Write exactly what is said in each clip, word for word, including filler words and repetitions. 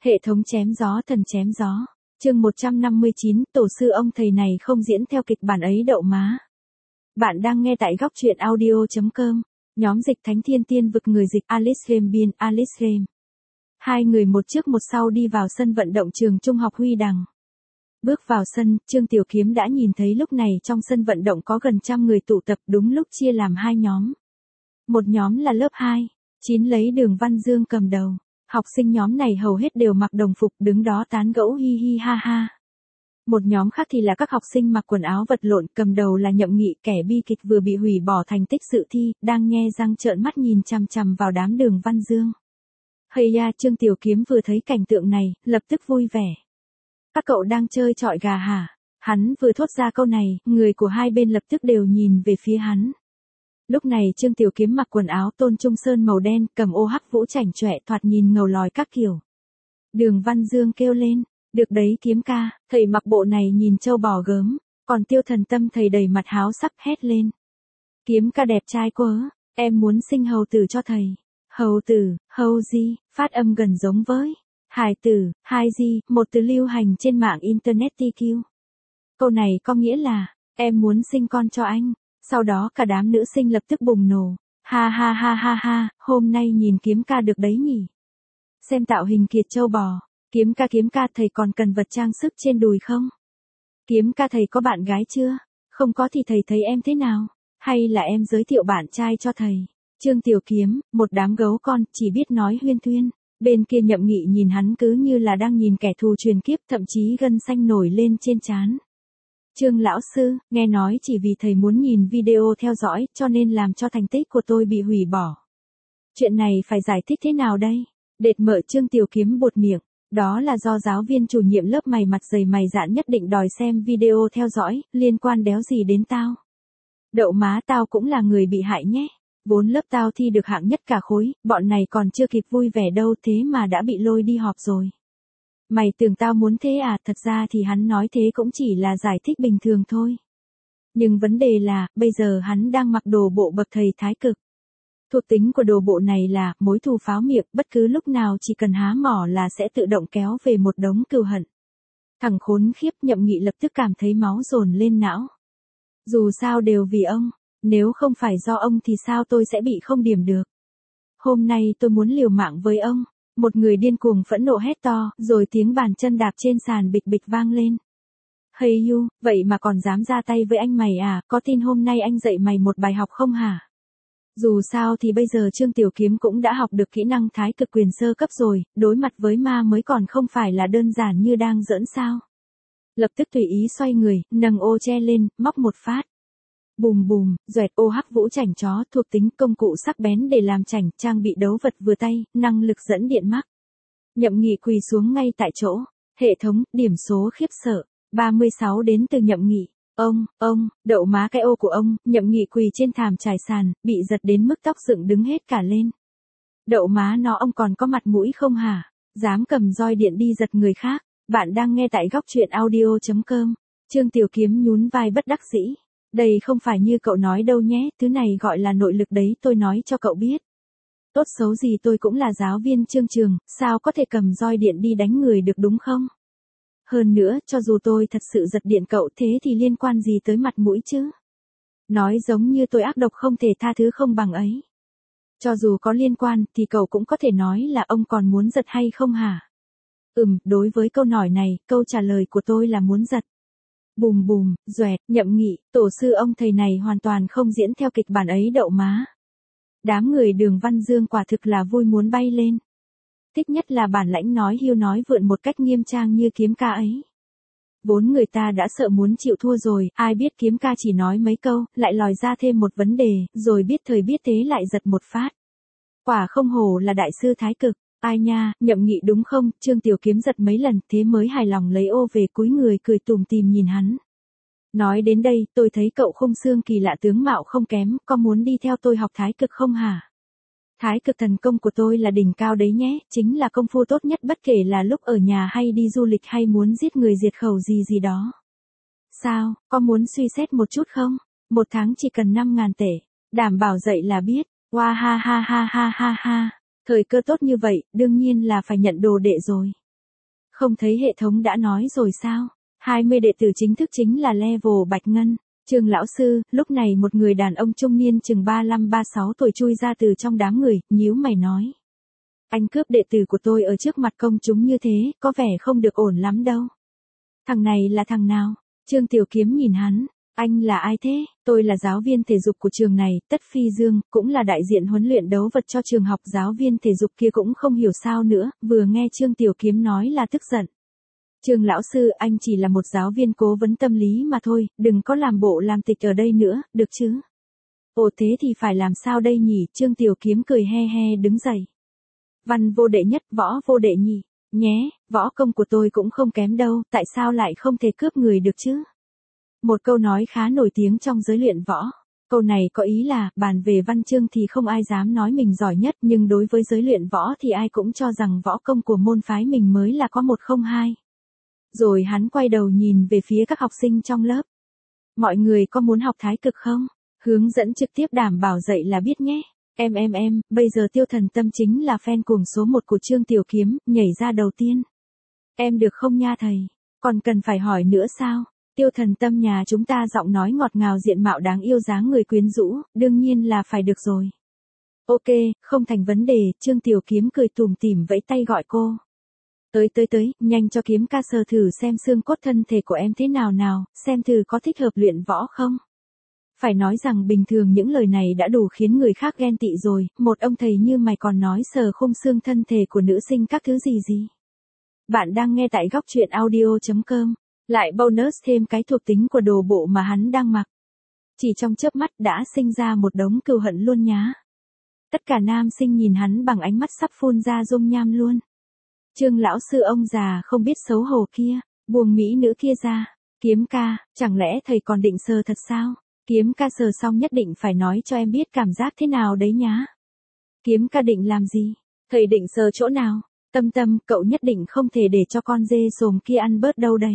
Hệ thống chém gió thần chém gió. Chương một trăm năm mươi chín, tổ sư ông thầy này không diễn theo kịch bản ấy đậu má. Bạn đang nghe tại góc truyện audio chấm com. Nhóm dịch Thánh Thiên Tiên vực người dịch Alice Game biên Alice Game. Hai người một trước một sau đi vào sân vận động trường trung học Huy Đằng. Bước vào sân, Trương Tiểu Kiếm đã nhìn thấy lúc này trong sân vận động có gần trăm người tụ tập, đúng lúc chia làm hai nhóm. Một nhóm là lớp hai, chín lấy Đường Văn Dương cầm đầu. Học sinh nhóm này hầu hết đều mặc đồng phục đứng đó tán gẫu hi hi ha ha. Một nhóm khác thì là các học sinh mặc quần áo vật lộn, cầm đầu là Nhậm Nghị, kẻ bi kịch vừa bị hủy bỏ thành tích dự thi, đang nhe răng trợn mắt nhìn chằm chằm vào đám Đường Văn Dương. Hây ya, Trương Tiểu Kiếm vừa thấy cảnh tượng này, lập tức vui vẻ. Các cậu đang chơi chọi gà hả? Hắn vừa thốt ra câu này, người của hai bên lập tức đều nhìn về phía hắn. Lúc này Trương Tiểu Kiếm mặc quần áo tôn trung sơn màu đen, cầm ô hắc vũ chảnh chọe, thoạt nhìn ngầu lòi các kiểu. Đường Văn Dương kêu lên, được đấy Kiếm ca, thầy mặc bộ này nhìn trâu bò gớm, còn Tiêu Thần Tâm thầy đầy mặt háo sắc hét lên. Kiếm ca đẹp trai quá, em muốn sinh hầu tử cho thầy. Hầu tử, hầu gì, phát âm gần giống với hài tử, hai gì, một từ lưu hành trên mạng internet tê quy. Câu này có nghĩa là, em muốn sinh con cho anh. Sau đó cả đám nữ sinh lập tức bùng nổ. Ha ha ha ha ha, hôm nay nhìn Kiếm ca được đấy nhỉ. Xem tạo hình kiệt châu bò. Kiếm ca kiếm ca thầy còn cần vật trang sức trên đùi không? Kiếm ca thầy có bạn gái chưa? Không có thì thầy thấy em thế nào? Hay là em giới thiệu bạn trai cho thầy? Trương Tiểu Kiếm, một đám gấu con, chỉ biết nói huyên thuyên. Bên kia Nhậm Nghị nhìn hắn cứ như là đang nhìn kẻ thù truyền kiếp, thậm chí gân xanh nổi lên trên trán. Trương lão sư, nghe nói chỉ vì thầy muốn nhìn video theo dõi, cho nên làm cho thành tích của tôi bị hủy bỏ. Chuyện này phải giải thích thế nào đây? Đệt mở Trương Tiểu Kiếm buột miệng. Đó là do giáo viên chủ nhiệm lớp mày mặt dày mày dạn nhất định đòi xem video theo dõi, liên quan đéo gì đến tao. Đậu má tao cũng là người bị hại nhé. Vốn lớp tao thi được hạng nhất cả khối, bọn này còn chưa kịp vui vẻ đâu thế mà đã bị lôi đi họp rồi. Mày tưởng tao muốn thế à, thật ra thì hắn nói thế cũng chỉ là giải thích bình thường thôi. Nhưng vấn đề là, bây giờ hắn đang mặc đồ bộ bậc thầy thái cực. Thuộc tính của đồ bộ này là, mối thù pháo miệng, bất cứ lúc nào chỉ cần há mỏ là sẽ tự động kéo về một đống cừu hận. Thằng khốn khiếp Nhậm Nghị lập tức cảm thấy máu dồn lên não. Dù sao đều vì ông, nếu không phải do ông thì sao tôi sẽ bị không điểm được. Hôm nay tôi muốn liều mạng với ông. Một người điên cuồng phẫn nộ hét to, rồi tiếng bàn chân đạp trên sàn bịch bịch vang lên. Hey you, vậy mà còn dám ra tay với anh mày à, có tin hôm nay anh dạy mày một bài học không hả? Dù sao thì bây giờ Trương Tiểu Kiếm cũng đã học được kỹ năng thái cực quyền sơ cấp rồi, đối mặt với ma mới còn không phải là đơn giản như đang giỡn sao. Lập tức tùy ý xoay người, nâng ô che lên, móc một phát. Bùm bùm, doẹt ô hắc vũ chảnh chó thuộc tính công cụ sắc bén để làm chảnh, trang bị đấu vật vừa tay, năng lực dẫn điện mắc. Nhậm Nghị quỳ xuống ngay tại chỗ. Hệ thống, điểm số khiếp sợ. ba mươi sáu đến từ Nhậm Nghị. Ông, ông, đậu má cái ô của ông, Nhậm Nghị quỳ trên thảm trải sàn, bị giật đến mức tóc dựng đứng hết cả lên. Đậu má nó ông còn có mặt mũi không hả? Dám cầm roi điện đi giật người khác. Bạn đang nghe tại góc truyện audio chấm com. Trương Tiểu Kiếm nhún vai bất đắc dĩ. Đây không phải như cậu nói đâu nhé, thứ này gọi là nội lực đấy, tôi nói cho cậu biết. Tốt xấu gì tôi cũng là giáo viên Trương trường, sao có thể cầm roi điện đi đánh người được đúng không? Hơn nữa, cho dù tôi thật sự giật điện cậu thế thì liên quan gì tới mặt mũi chứ? Nói giống như tôi ác độc không thể tha thứ không bằng ấy. Cho dù có liên quan thì cậu cũng có thể nói là ông còn muốn giật hay không hả? Ừm, đối với câu hỏi này, câu trả lời của tôi là muốn giật. Bùm bùm, doẹt, Nhậm Nghị, tổ sư ông thầy này hoàn toàn không diễn theo kịch bản ấy đậu má. Đám người Đường Văn Dương quả thực là vui muốn bay lên. Thích nhất là bản lãnh nói hiêu nói vượn một cách nghiêm trang như Kiếm ca ấy. Vốn người ta đã sợ muốn chịu thua rồi, ai biết Kiếm ca chỉ nói mấy câu, lại lòi ra thêm một vấn đề, rồi biết thời biết thế lại giật một phát. Quả không hổ là đại sư thái cực. Ai nha, Nhậm Nghị đúng không? Trương Tiểu Kiếm giật mấy lần, thế mới hài lòng lấy ô về cúi người cười tủm tỉm nhìn hắn. Nói đến đây, tôi thấy cậu khung xương kỳ lạ tướng mạo không kém, có muốn đi theo tôi học thái cực không hả? Thái cực thần công của tôi là đỉnh cao đấy nhé, chính là công phu tốt nhất bất kể là lúc ở nhà hay đi du lịch hay muốn giết người diệt khẩu gì gì đó. Sao, có muốn suy xét một chút không? Một tháng chỉ cần năm ngàn tệ, đảm bảo dậy là biết. Wow ha ha ha ha ha ha. Thời cơ tốt như vậy, đương nhiên là phải nhận đồ đệ rồi. Không thấy hệ thống đã nói rồi sao? hai mươi đệ tử chính thức chính là level Bạch Ngân. Trương lão sư, lúc này một người đàn ông trung niên chừng ba lăm ba sáu tuổi chui ra từ trong đám người, nhíu mày nói. Anh cướp đệ tử của tôi ở trước mặt công chúng như thế, có vẻ không được ổn lắm đâu. Thằng này là thằng nào? Trương Tiểu Kiếm nhìn hắn. Anh là ai thế? Tôi là giáo viên thể dục của trường này, Tất Phi Dương, cũng là đại diện huấn luyện đấu vật cho trường học. Giáo viên thể dục kia cũng không hiểu sao nữa, vừa nghe Trương Tiểu Kiếm nói là tức giận. Trương lão sư, anh chỉ là một giáo viên cố vấn tâm lý mà thôi, đừng có làm bộ làm tịch ở đây nữa, được chứ? Ồ thế thì phải làm sao đây nhỉ? Trương Tiểu Kiếm cười he he đứng dậy. Văn vô đệ nhất, võ vô đệ nhị. Nhé, võ công của tôi cũng không kém đâu, tại sao lại không thể cướp người được chứ? Một câu nói khá nổi tiếng trong giới luyện võ. Câu này có ý là, bàn về văn chương thì không ai dám nói mình giỏi nhất, nhưng đối với giới luyện võ thì ai cũng cho rằng võ công của môn phái mình mới là có một không hai. Rồi hắn quay đầu nhìn về phía các học sinh trong lớp. Mọi người có muốn học thái cực không? Hướng dẫn trực tiếp đảm bảo dạy là biết nhé. Em em em, bây giờ Tiêu Thần Tâm chính là fan cuồng số một của Trương Tiểu Kiếm, nhảy ra đầu tiên. Em được không nha thầy? Còn cần phải hỏi nữa sao? Tiêu Thần Tâm nhà chúng ta giọng nói ngọt ngào diện mạo đáng yêu dáng người quyến rũ, đương nhiên là phải được rồi. Ok, không thành vấn đề, Trương Tiểu Kiếm cười tủm tỉm vẫy tay gọi cô. Tới tới tới, nhanh cho Kiếm ca sờ thử xem xương cốt thân thể của em thế nào nào, xem thử có thích hợp luyện võ không. Phải nói rằng bình thường những lời này đã đủ khiến người khác ghen tị rồi, một ông thầy như mày còn nói sờ khung xương thân thể của nữ sinh các thứ gì gì. Bạn đang nghe tại góc truyện audio chấm com, lại bonus thêm cái thuộc tính của đồ bộ mà hắn đang mặc. Chỉ trong chớp mắt đã sinh ra một đống cừu hận luôn nhá. Tất cả nam sinh nhìn hắn bằng ánh mắt sắp phun ra dung nham luôn. Trương lão sư ông già không biết xấu hổ kia, buông mỹ nữ kia ra. Kiếm ca, chẳng lẽ thầy còn định sờ thật sao? Kiếm ca sờ xong nhất định phải nói cho em biết cảm giác thế nào đấy nhá. Kiếm ca định làm gì? Thầy định sờ chỗ nào? Tâm Tâm, cậu nhất định không thể để cho con dê sồm kia ăn bớt đâu đấy.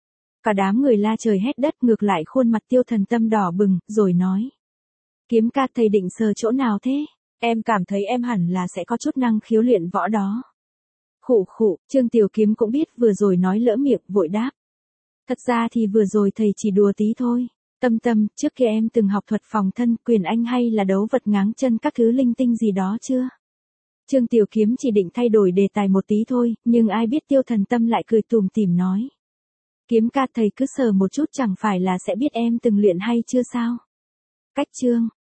Cả đám người la trời hét đất, ngược lại khuôn mặt Tiêu Thần Tâm đỏ bừng, rồi nói. Kiếm ca, thầy định sờ chỗ nào thế? Em cảm thấy em hẳn là sẽ có chút năng khiếu luyện võ đó. Khụ khụ, Trương Tiểu Kiếm cũng biết vừa rồi nói lỡ miệng, vội đáp. Thật ra thì vừa rồi thầy chỉ đùa tí thôi. Tâm Tâm, trước kia em từng học thuật phòng thân, quyền anh hay là đấu vật ngáng chân các thứ linh tinh gì đó chưa? Trương Tiểu Kiếm chỉ định thay đổi đề tài một tí thôi, nhưng ai biết Tiêu Thần Tâm lại cười tủm tỉm nói. Kiếm ca, thầy cứ sờ một chút chẳng phải là sẽ biết em từng luyện hay chưa sao? Cách chương.